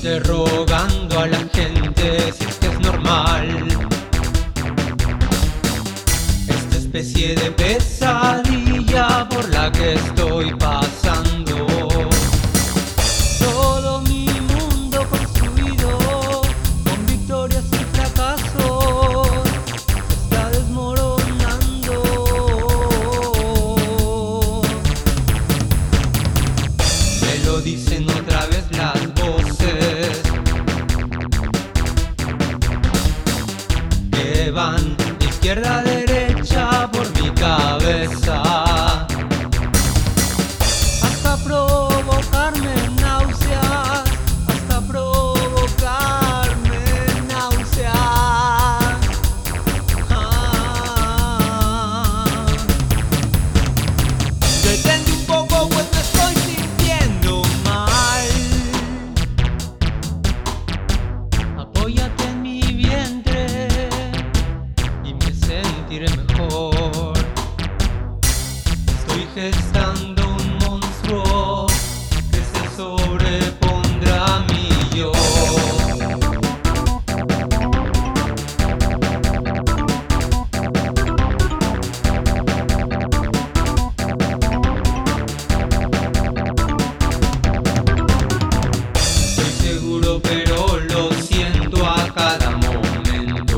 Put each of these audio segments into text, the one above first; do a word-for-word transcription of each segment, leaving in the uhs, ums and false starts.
interrogando a la gente si es que es normal esta especie de pesadilla por la que estoy pasando. Todo mi mundo construido con victorias y fracasos se está desmoronando. Me lo dicen otra vez las voces que van de izquierda a derecha por mi cabeza, hasta provocarme náuseas, hasta provocarme náuseas. Ah. Detente un poco, pues me estoy sintiendo mal. Apóyate en mi vientre y me sentiré mejor. Estoy gestando un monstruo que se sobrepondrá a mi yo. Estoy seguro, pero lo siento a cada momento.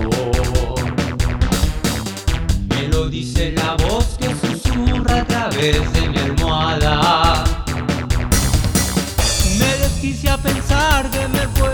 Me lo dice la voz que susurra a través de mi almohada. Me desquicia pensar que me puedo